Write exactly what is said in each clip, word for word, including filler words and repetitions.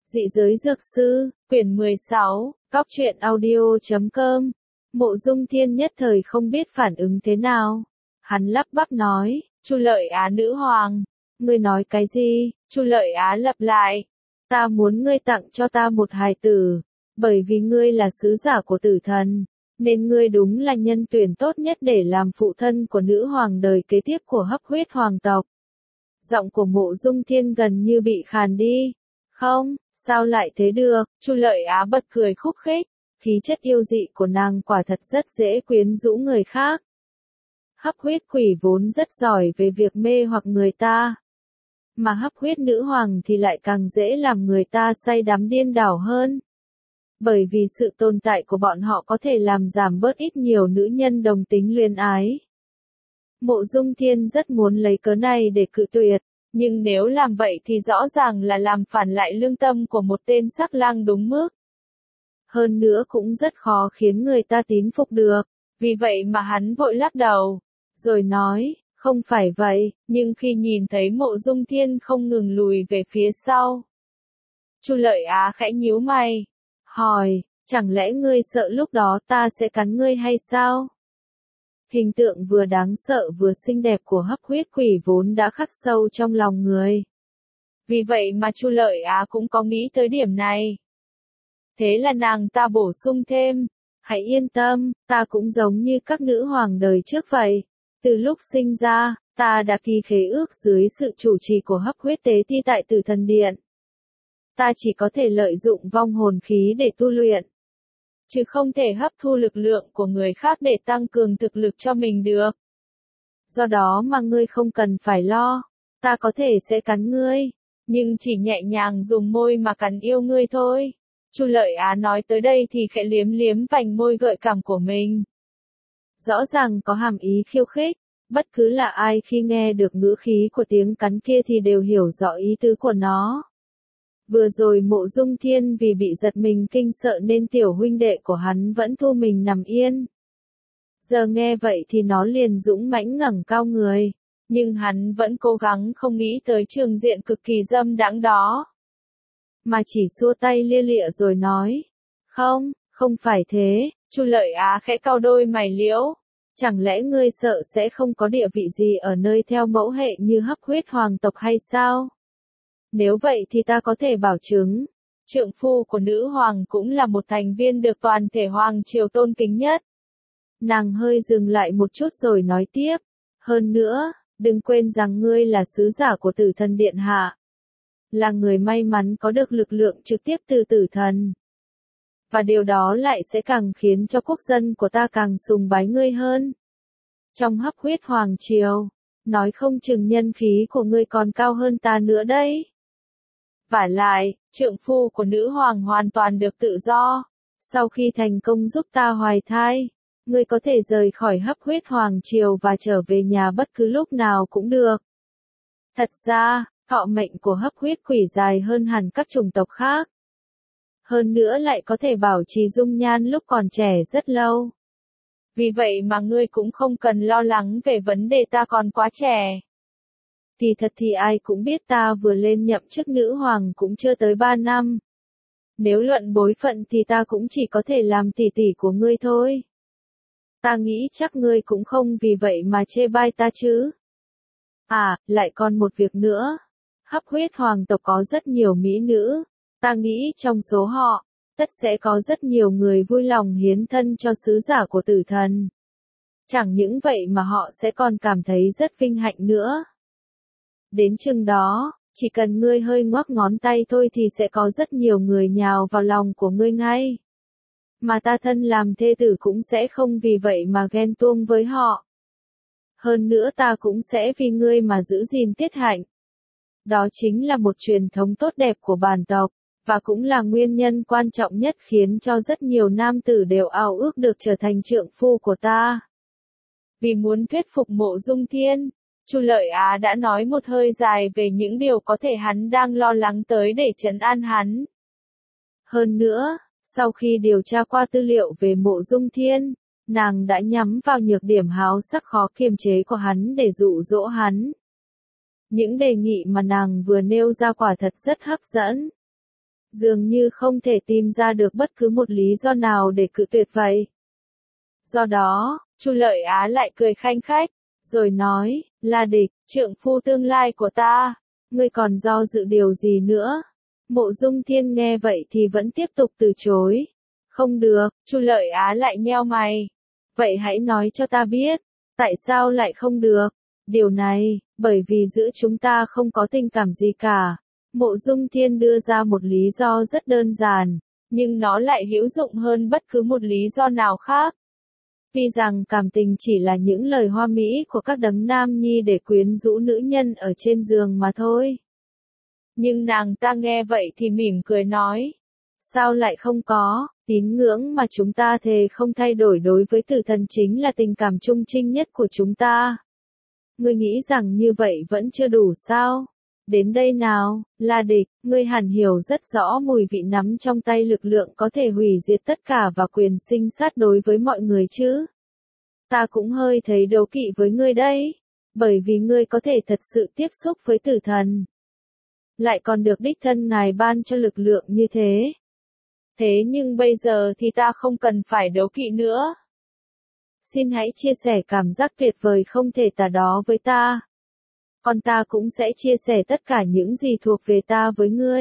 Dị giới dược sư, quyển mười sáu, Cóc truyện audio chấm com. Mộ Dung Thiên nhất thời không biết phản ứng thế nào. Hắn lắp bắp nói, Chu Lợi Á nữ hoàng. Ngươi nói cái gì? Chu Lợi Á lặp lại. Ta muốn ngươi tặng cho ta một hài tử. Bởi vì ngươi là sứ giả của tử thần. Nên ngươi đúng là nhân tuyển tốt nhất để làm phụ thân của nữ hoàng đời kế tiếp của hấp huyết hoàng tộc. Giọng của Mộ Dung Thiên gần như bị khàn đi. Không, sao lại thế được? Chu Lợi Á bật cười khúc khích. Khí chất yêu dị của nàng quả thật rất dễ quyến rũ người khác. Hấp huyết quỷ vốn rất giỏi về việc mê hoặc người ta. Mà hấp huyết nữ hoàng thì lại càng dễ làm người ta say đắm điên đảo hơn. Bởi vì sự tồn tại của bọn họ có thể làm giảm bớt ít nhiều nữ nhân đồng tính luyến ái. Mộ Dung Thiên rất muốn lấy cớ này để cự tuyệt, nhưng nếu làm vậy thì rõ ràng là làm phản lại lương tâm của một tên sắc lang đúng mức. Hơn nữa cũng rất khó khiến người ta tín phục được, vì vậy mà hắn vội lắc đầu, rồi nói, không phải vậy, nhưng khi nhìn thấy Mộ Dung Thiên không ngừng lùi về phía sau. Chu Lợi Á khẽ nhíu mày, hỏi, chẳng lẽ ngươi sợ lúc đó ta sẽ cắn ngươi hay sao? Hình tượng vừa đáng sợ vừa xinh đẹp của hấp huyết quỷ vốn đã khắc sâu trong lòng người. Vì vậy mà Chu Lợi Á cũng có nghĩ tới điểm này. Thế là nàng ta bổ sung thêm, hãy yên tâm, ta cũng giống như các nữ hoàng đời trước vậy. Từ lúc sinh ra, ta đã ký khế ước dưới sự chủ trì của hấp huyết tế ti tại Tử Thần Điện. Ta chỉ có thể lợi dụng vong hồn khí để tu luyện, chứ không thể hấp thu lực lượng của người khác để tăng cường thực lực cho mình được. Do đó mà ngươi không cần phải lo, ta có thể sẽ cắn ngươi, nhưng chỉ nhẹ nhàng dùng môi mà cắn yêu ngươi thôi. Chu Lợi Á nói tới đây thì khẽ liếm liếm vành môi gợi cảm của mình. Rõ ràng có hàm ý khiêu khích, bất cứ là ai khi nghe được ngữ khí của tiếng cắn kia thì đều hiểu rõ ý tứ của nó. Vừa rồi Mộ Dung Thiên vì bị giật mình kinh sợ nên tiểu huynh đệ của hắn vẫn thu mình nằm yên. Giờ nghe vậy thì nó liền dũng mãnh ngẩng cao người, nhưng hắn vẫn cố gắng không nghĩ tới trường diện cực kỳ dâm đãng đó. Mà chỉ xua tay lia lịa rồi nói, không, không phải thế. Chu Lợi Á khẽ cau đôi mày liễu, chẳng lẽ ngươi sợ sẽ không có địa vị gì ở nơi theo mẫu hệ như hấp huyết hoàng tộc hay sao? Nếu vậy thì ta có thể bảo chứng, trượng phu của nữ hoàng cũng là một thành viên được toàn thể hoàng triều tôn kính nhất. Nàng hơi dừng lại một chút rồi nói tiếp, hơn nữa, đừng quên rằng ngươi là sứ giả của Tử Thần Điện hạ. Là người may mắn có được lực lượng trực tiếp từ tử thần. Và điều đó lại sẽ càng khiến cho quốc dân của ta càng sùng bái ngươi hơn. Trong hấp huyết hoàng triều, nói không chừng nhân khí của ngươi còn cao hơn ta nữa đấy. Vả lại, trượng phu của nữ hoàng hoàn toàn được tự do. Sau khi thành công giúp ta hoài thai, ngươi có thể rời khỏi hấp huyết hoàng triều và trở về nhà bất cứ lúc nào cũng được. Thật ra, thọ mệnh của hấp huyết quỷ dài hơn hẳn các chủng tộc khác. Hơn nữa lại có thể bảo trì dung nhan lúc còn trẻ rất lâu. Vì vậy mà ngươi cũng không cần lo lắng về vấn đề ta còn quá trẻ. Thì thật thì ai cũng biết ta vừa lên nhậm chức nữ hoàng cũng chưa tới ba năm. Nếu luận bối phận thì ta cũng chỉ có thể làm tỷ tỷ của ngươi thôi. Ta nghĩ chắc ngươi cũng không vì vậy mà chê bai ta chứ. À, lại còn một việc nữa. Hấp huyết hoàng tộc có rất nhiều mỹ nữ. Ta nghĩ trong số họ, tất sẽ có rất nhiều người vui lòng hiến thân cho sứ giả của tử thần. Chẳng những vậy mà họ sẽ còn cảm thấy rất vinh hạnh nữa. Đến chừng đó, chỉ cần ngươi hơi ngoắc ngón tay thôi thì sẽ có rất nhiều người nhào vào lòng của ngươi ngay. Mà ta thân làm thê tử cũng sẽ không vì vậy mà ghen tuông với họ. Hơn nữa ta cũng sẽ vì ngươi mà giữ gìn tiết hạnh. Đó chính là một truyền thống tốt đẹp của bản tộc, và cũng là nguyên nhân quan trọng nhất khiến cho rất nhiều nam tử đều ao ước được trở thành trượng phu của ta. Vì muốn thuyết phục Mộ Dung Thiên, Chu Lợi Á đã nói một hơi dài về những điều có thể hắn đang lo lắng tới để trấn an hắn. Hơn nữa, sau khi điều tra qua tư liệu về Mộ Dung Thiên, nàng đã nhắm vào nhược điểm háo sắc khó kiềm chế của hắn để dụ dỗ hắn. Những đề nghị mà nàng vừa nêu ra quả thật rất hấp dẫn. dường như không thể tìm ra được bất cứ một lý do nào để cự tuyệt vậy. Do đó, Chu Lợi Á lại cười khanh khách, rồi nói, La Địch, trượng phu tương lai của ta, ngươi còn do dự điều gì nữa? Mộ Dung Thiên nghe vậy thì vẫn tiếp tục từ chối. Không được, Chu Lợi Á lại nheo mày. Vậy hãy nói cho ta biết, tại sao lại không được? Điều này, bởi vì giữa chúng ta không có tình cảm gì cả. Mộ Dung Thiên đưa ra một lý do rất đơn giản, nhưng nó lại hữu dụng hơn bất cứ một lý do nào khác. Tuy rằng cảm tình chỉ là những lời hoa mỹ của các đấng nam nhi để quyến rũ nữ nhân ở trên giường mà thôi. Nhưng nàng ta nghe vậy thì mỉm cười nói. Sao lại không có, tín ngưỡng mà chúng ta thề không thay đổi đối với tử thần chính là tình cảm trung trinh nhất của chúng ta. Ngươi nghĩ rằng như vậy vẫn chưa đủ sao? Đến đây nào, La Địch, ngươi hẳn hiểu rất rõ mùi vị nắm trong tay lực lượng có thể hủy diệt tất cả và quyền sinh sát đối với mọi người chứ. Ta cũng hơi thấy đố kỵ với ngươi đấy, bởi vì ngươi có thể thật sự tiếp xúc với tử thần. Lại còn được đích thân ngài ban cho lực lượng như thế. Thế nhưng bây giờ thì ta không cần phải đố kỵ nữa. Xin hãy chia sẻ cảm giác tuyệt vời không thể tả đó với ta. Còn ta cũng sẽ chia sẻ tất cả những gì thuộc về ta với ngươi.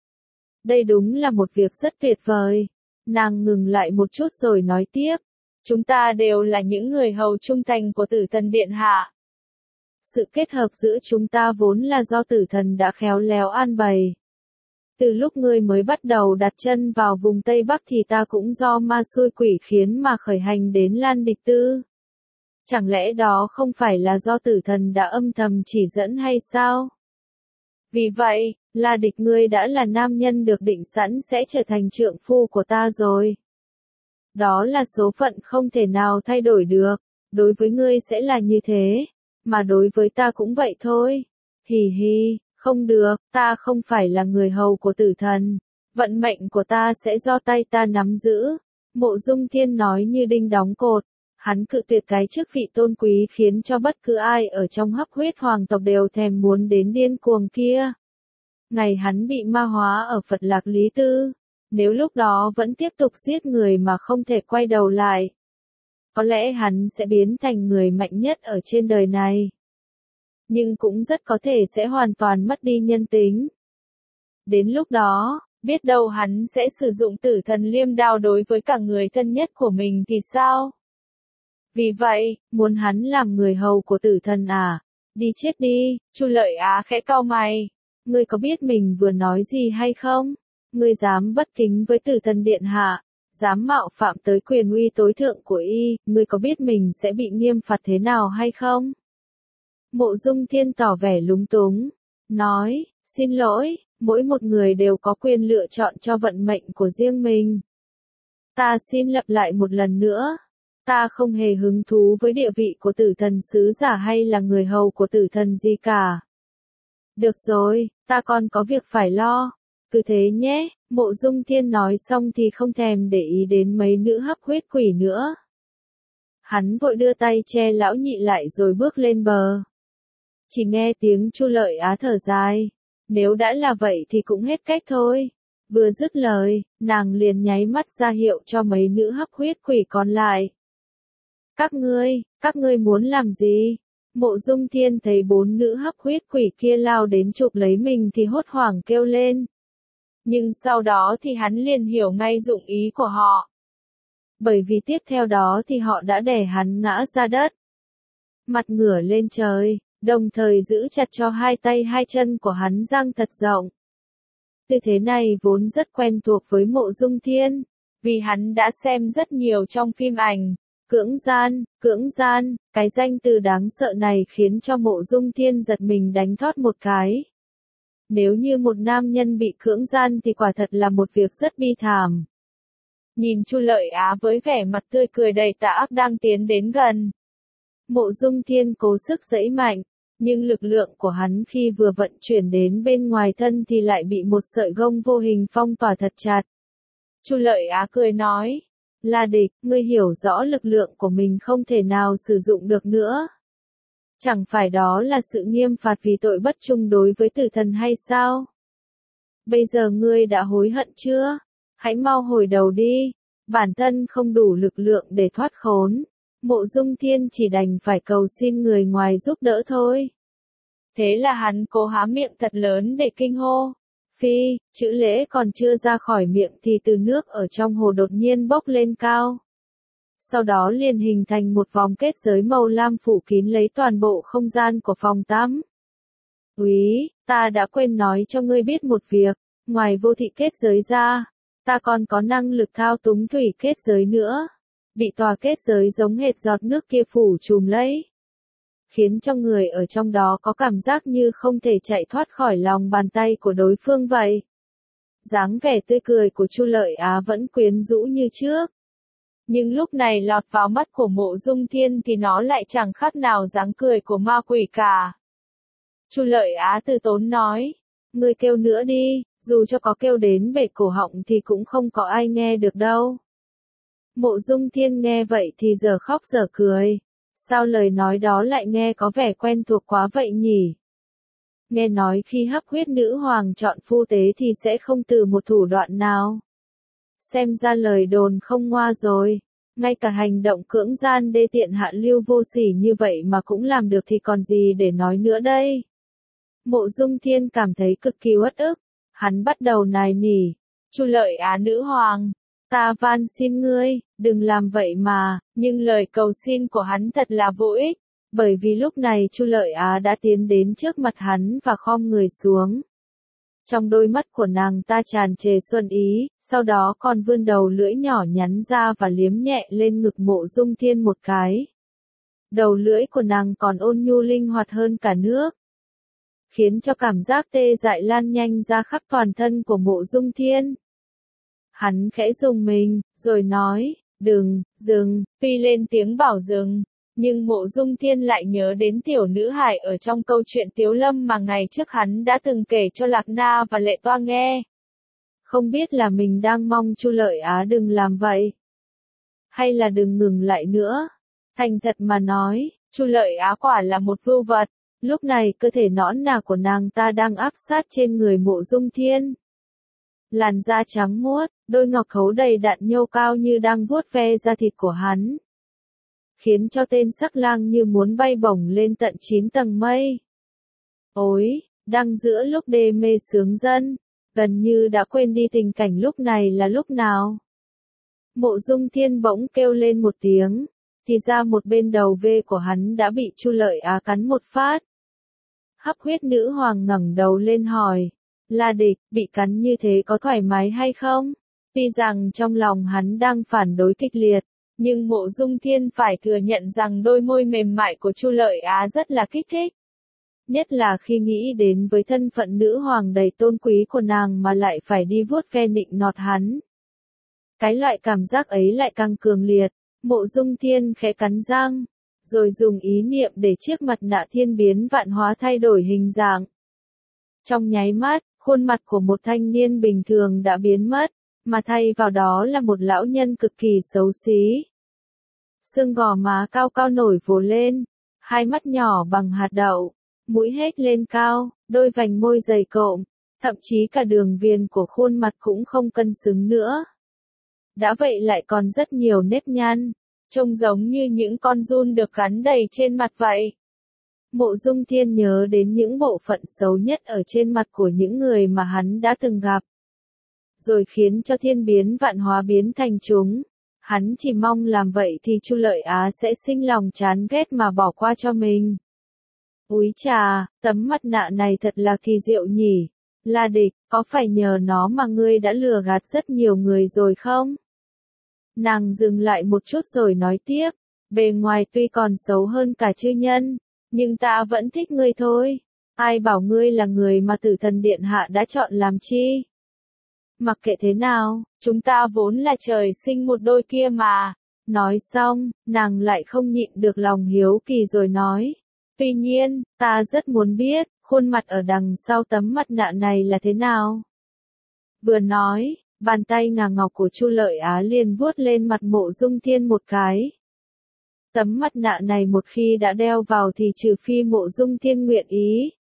Đây đúng là một việc rất tuyệt vời. Nàng ngừng lại một chút rồi nói tiếp. Chúng ta đều là những người hầu trung thành của tử thần điện hạ. Sự kết hợp giữa chúng ta vốn là do tử thần đã khéo léo an bày. Từ lúc ngươi mới bắt đầu đặt chân vào vùng Tây Bắc thì ta cũng do ma xui quỷ khiến mà khởi hành đến Lan Địch Tư. Chẳng lẽ đó không phải là do tử thần đã âm thầm chỉ dẫn hay sao? Vì vậy, La Địch ngươi đã là nam nhân được định sẵn sẽ trở thành trượng phu của ta rồi. Đó là số phận không thể nào thay đổi được, đối với ngươi sẽ là như thế, mà đối với ta cũng vậy thôi. Hì hì, không được, ta không phải là người hầu của tử thần, vận mệnh của ta sẽ do tay ta nắm giữ. Mộ Dung Thiên nói như đinh đóng cột. Hắn cự tuyệt cái chức vị tôn quý khiến cho bất cứ ai ở trong hấp huyết hoàng tộc đều thèm muốn đến điên cuồng kia. Ngày hắn bị ma hóa ở Phật Lạc Lý Tư, nếu lúc đó vẫn tiếp tục giết người mà không thể quay đầu lại, có lẽ hắn sẽ biến thành người mạnh nhất ở trên đời này. Nhưng cũng rất có thể sẽ hoàn toàn mất đi nhân tính. Đến lúc đó, biết đâu hắn sẽ sử dụng tử thần liêm đao đối với cả người thân nhất của mình thì sao? Vì vậy, muốn hắn làm người hầu của tử thần à? Đi chết đi, Chu Lợi Á khẽ cau mày. Ngươi có biết mình vừa nói gì hay không? Ngươi dám bất kính với tử thần điện hạ, dám mạo phạm tới quyền uy tối thượng của y, ngươi có biết mình sẽ bị nghiêm phạt thế nào hay không? Mộ Dung Thiên tỏ vẻ lúng túng, nói, xin lỗi, mỗi một người đều có quyền lựa chọn cho vận mệnh của riêng mình. Ta xin lặp lại một lần nữa. Ta không hề hứng thú với địa vị của tử thần sứ giả hay là người hầu của tử thần gì cả. Được rồi, ta còn có việc phải lo. Cứ thế nhé, Mộ Dung Thiên nói xong thì không thèm để ý đến mấy nữ hấp huyết quỷ nữa. Hắn vội đưa tay che lão nhị lại rồi bước lên bờ. Chỉ nghe tiếng Chu Lợi Á thở dài. Nếu đã là vậy thì cũng hết cách thôi. Vừa dứt lời, nàng liền nháy mắt ra hiệu cho mấy nữ hấp huyết quỷ còn lại. Các ngươi, các ngươi muốn làm gì? Mộ Dung Thiên thấy bốn nữ hấp huyết quỷ kia lao đến chụp lấy mình thì hốt hoảng kêu lên. Nhưng sau đó thì hắn liền hiểu ngay dụng ý của họ. Bởi vì tiếp theo đó thì họ đã đè hắn ngã ra đất. Mặt ngửa lên trời, đồng thời giữ chặt cho hai tay hai chân của hắn dang thật rộng. Tư thế này vốn rất quen thuộc với Mộ Dung Thiên, vì hắn đã xem rất nhiều trong phim ảnh. Cưỡng gian, cưỡng gian, cái danh từ đáng sợ này khiến cho Mộ Dung Thiên giật mình đánh thót một cái. Nếu như một nam nhân bị cưỡng gian thì quả thật là một việc rất bi thảm. Nhìn Chu Lợi Á với vẻ mặt tươi cười đầy tà ác đang tiến đến gần. Mộ Dung Thiên cố sức giãy mạnh, nhưng lực lượng của hắn khi vừa vận chuyển đến bên ngoài thân thì lại bị một sợi gông vô hình phong tỏa thật chặt. Chu Lợi Á cười nói. La Địch, ngươi hiểu rõ lực lượng của mình không thể nào sử dụng được nữa. Chẳng phải đó là sự nghiêm phạt vì tội bất trung đối với tử thần hay sao? Bây giờ ngươi đã hối hận chưa? Hãy mau hồi đầu đi. Bản thân không đủ lực lượng để thoát khốn. Mộ Dung Thiên chỉ đành phải cầu xin người ngoài giúp đỡ thôi. Thế là hắn cố há miệng thật lớn để kinh hô. Phi, chữ lễ còn chưa ra khỏi miệng thì từ nước ở trong hồ đột nhiên bốc lên cao. Sau đó liền hình thành một vòng kết giới màu lam phủ kín lấy toàn bộ không gian của phòng tắm. Úy, ta đã quên nói cho ngươi biết một việc, ngoài vô thị kết giới ra, ta còn có năng lực thao túng thủy kết giới nữa. Bị tòa kết giới giống hệt giọt nước kia phủ trùm lấy, khiến cho người ở trong đó có cảm giác như không thể chạy thoát khỏi lòng bàn tay của đối phương vậy. Dáng vẻ tươi cười của Chu Lợi Á vẫn quyến rũ như trước. Nhưng lúc này lọt vào mắt của Mộ Dung Thiên thì nó lại chẳng khác nào dáng cười của ma quỷ cả. Chu Lợi Á từ tốn nói, ngươi kêu nữa đi, dù cho có kêu đến bể cổ họng thì cũng không có ai nghe được đâu. Mộ Dung Thiên nghe vậy thì giờ khóc giờ cười. Sao lời nói đó lại nghe có vẻ quen thuộc quá vậy nhỉ? Nghe nói khi hấp huyết nữ hoàng chọn phu tế thì sẽ không từ một thủ đoạn nào. Xem ra lời đồn không ngoa rồi. Ngay cả hành động cưỡng gian đê tiện hạ lưu vô sỉ như vậy mà cũng làm được thì còn gì để nói nữa đây? Mộ Dung Thiên cảm thấy cực kỳ uất ức. Hắn bắt đầu nài nỉ. Chu Lợi Á nữ hoàng, ta van xin ngươi, đừng làm vậy mà, nhưng lời cầu xin của hắn thật là vô ích, bởi vì lúc này Chu Lợi Á đã tiến đến trước mặt hắn và khom người xuống. Trong đôi mắt của nàng ta tràn trề xuân ý, sau đó còn vươn đầu lưỡi nhỏ nhắn ra và liếm nhẹ lên ngực Mộ Dung Thiên một cái. Đầu lưỡi của nàng còn ôn nhu linh hoạt hơn cả nước, khiến cho cảm giác tê dại lan nhanh ra khắp toàn thân của Mộ Dung Thiên. Hắn khẽ rùng mình, rồi nói, đừng, dừng, Phi lên tiếng bảo dừng, nhưng Mộ Dung Thiên lại nhớ đến tiểu nữ hài ở trong câu chuyện Tiếu Lâm mà ngày trước hắn đã từng kể cho Lạc Na và Lệ Toa nghe. Không biết là mình đang mong Chu Lợi Á đừng làm vậy, hay là đừng ngừng lại nữa. Thành thật mà nói, Chu Lợi Á quả là một vưu vật, lúc này cơ thể nõn nà của nàng ta đang áp sát trên người Mộ Dung Thiên. Làn da trắng muốt, đôi ngọc khấu đầy đặn nhô cao như đang vuốt ve da thịt của hắn, khiến cho tên sắc lang như muốn bay bổng lên tận chín tầng mây. Ôi, đang giữa lúc đê mê sướng dân, gần như đã quên đi tình cảnh lúc này là lúc nào. Mộ Dung Thiên bỗng kêu lên một tiếng, thì ra một bên đầu vê của hắn đã bị Chu Lợi Á cắn một phát. Hấp huyết nữ hoàng ngẩng đầu lên hỏi, La Địch, bị cắn như thế có thoải mái hay không? Tuy rằng trong lòng hắn đang phản đối kịch liệt, nhưng Mộ Dung Thiên phải thừa nhận rằng đôi môi mềm mại của Chu Lợi Á rất là kích thích. Nhất là khi nghĩ đến với thân phận nữ hoàng đầy tôn quý của nàng mà lại phải đi vuốt ve nịnh nọt hắn. Cái loại cảm giác ấy lại càng cường liệt. Mộ Dung Thiên khẽ cắn răng, rồi dùng ý niệm để chiếc mặt nạ thiên biến vạn hóa thay đổi hình dạng. Trong nháy mắt, khuôn mặt của một thanh niên bình thường đã biến mất, mà thay vào đó là một lão nhân cực kỳ xấu xí. Xương gò má cao cao nổi vồ lên, hai mắt nhỏ bằng hạt đậu, mũi hết lên cao, đôi vành môi dày cộm, thậm chí cả đường viền của khuôn mặt cũng không cân xứng nữa. Đã vậy lại còn rất nhiều nếp nhăn, trông giống như những con giun được gắn đầy trên mặt vậy. Mộ Dung Thiên nhớ đến những bộ phận xấu nhất ở trên mặt của những người mà hắn đã từng gặp, rồi khiến cho thiên biến vạn hóa biến thành chúng. Hắn chỉ mong làm vậy thì Chu Lợi Á sẽ sinh lòng chán ghét mà bỏ qua cho mình. Úi chà, tấm mặt nạ này thật là kỳ diệu nhỉ. La Địch, có phải nhờ nó mà ngươi đã lừa gạt rất nhiều người rồi không? Nàng dừng lại một chút rồi nói tiếp, bề ngoài tuy còn xấu hơn cả chư nhân, nhưng ta vẫn thích ngươi thôi. Ai bảo ngươi là người mà Tử Thần Điện Hạ đã chọn làm chi? Mặc kệ thế nào, chúng ta vốn là trời sinh một đôi kia mà. Nói xong, nàng lại không nhịn được lòng hiếu kỳ rồi nói. Tuy nhiên, ta rất muốn biết, khuôn mặt ở đằng sau tấm mặt nạ này là thế nào? Vừa nói, bàn tay ngà ngọc của Chu Lợi Á liền vuốt lên mặt Mộ Dung Thiên một cái. Tấm mặt nạ này một khi đã đeo vào thì trừ phi Mộ Dung Thiên nguyện ý,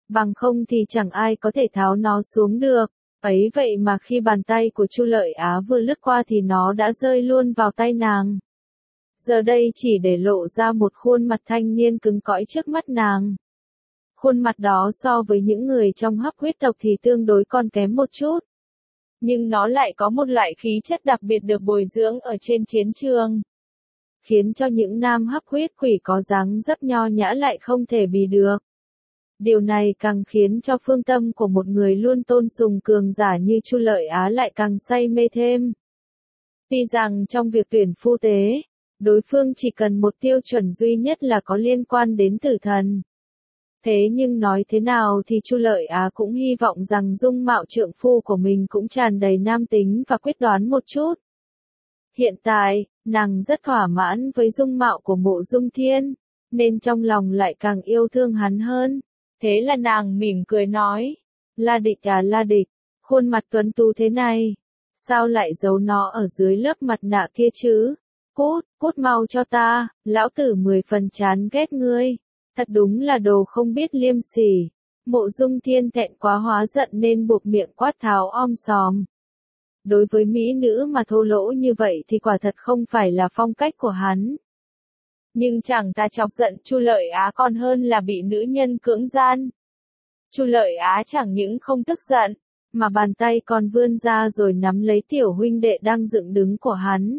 Bằng không thì chẳng ai có thể tháo nó xuống được. Ấy vậy mà khi bàn tay của Chu Lợi Á vừa lướt qua thì nó đã rơi luôn vào tay nàng. Giờ đây chỉ để lộ ra một khuôn mặt thanh niên cứng cỏi trước mắt nàng. Khuôn mặt đó so với những người trong hấp huyết tộc thì tương đối còn kém một chút. Nhưng nó lại có một loại khí chất đặc biệt được bồi dưỡng ở trên chiến trường. Khiến cho những nam hấp huyết quỷ có dáng dấp nho nhã lại không thể bì được. Điều này càng khiến cho phương tâm của một người luôn tôn sùng cường giả như Chu Lợi Á lại càng say mê thêm. Tuy rằng trong việc tuyển phu tế, đối phương chỉ cần một tiêu chuẩn duy nhất là có liên quan đến tử thần. Thế nhưng nói thế nào thì Chu Lợi Á cũng hy vọng rằng dung mạo trượng phu của mình cũng tràn đầy nam tính và quyết đoán một chút. Hiện tại, nàng rất thỏa mãn với dung mạo của Mộ Dung Thiên, nên trong lòng lại càng yêu thương hắn hơn. Thế là nàng mỉm cười nói, La Địch à La Địch, khuôn mặt tuấn tú thế này, sao lại giấu nó ở dưới lớp mặt nạ kia chứ? Cút, cút mau cho ta, lão tử mười phần chán ghét ngươi. Thật đúng là đồ không biết liêm sỉ. Mộ Dung Thiên thẹn quá hóa giận nên buộc miệng quát tháo om sòm. Đối với mỹ nữ mà thô lỗ như vậy thì quả thật không phải là phong cách của hắn. Nhưng chẳng ta chọc giận Chu Lợi Á còn hơn là bị nữ nhân cưỡng gian. Chu Lợi Á chẳng những không tức giận, mà bàn tay còn vươn ra rồi nắm lấy tiểu huynh đệ đang dựng đứng của hắn.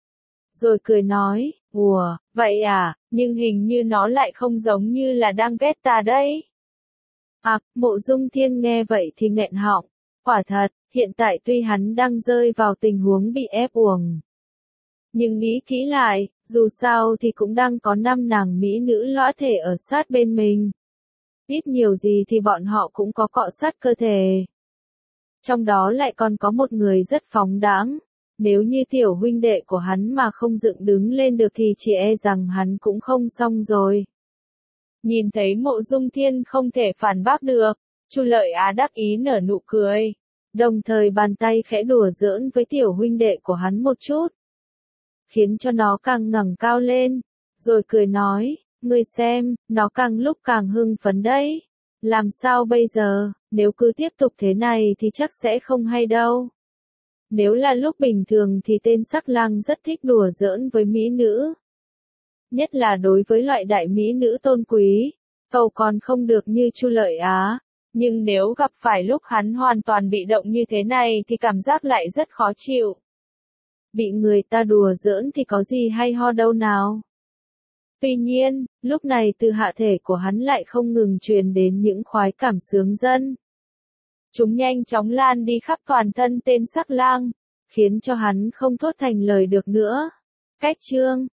Rồi cười nói, ủa, vậy à, nhưng hình như nó lại không giống như là đang ghét ta đấy. À, Mộ Dung Thiên nghe vậy thì nghẹn họng, quả thật, hiện tại tuy hắn đang rơi vào tình huống bị ép uổng. Nhưng nghĩ kỹ lại, dù sao thì cũng đang có năm nàng mỹ nữ lõa thể ở sát bên mình. Ít nhiều gì thì bọn họ cũng có cọ sát cơ thể. Trong đó lại còn có một người rất phóng đãng. Nếu như tiểu huynh đệ của hắn mà không dựng đứng lên được thì chỉ e rằng hắn cũng không xong rồi. Nhìn thấy Mộ Dung Thiên không thể phản bác được, Chu Lợi Á đắc ý nở nụ cười. Đồng thời bàn tay khẽ đùa giỡn với tiểu huynh đệ của hắn một chút. Khiến cho nó càng ngẩng cao lên. Rồi cười nói, ngươi xem, nó càng lúc càng hưng phấn đấy. Làm sao bây giờ, nếu cứ tiếp tục thế này thì chắc sẽ không hay đâu. Nếu là lúc bình thường thì tên sắc lang rất thích đùa giỡn với mỹ nữ. Nhất là đối với loại đại mỹ nữ tôn quý, cậu còn không được như Chu Lợi Á. Nhưng nếu gặp phải lúc hắn hoàn toàn bị động như thế này thì cảm giác lại rất khó chịu. Bị người ta đùa giỡn thì có gì hay ho đâu nào. Tuy nhiên, lúc này từ hạ thể của hắn lại không ngừng truyền đến những khoái cảm sướng dân. Chúng nhanh chóng lan đi khắp toàn thân tên sắc lang, khiến cho hắn không thốt thành lời được nữa. Cách chương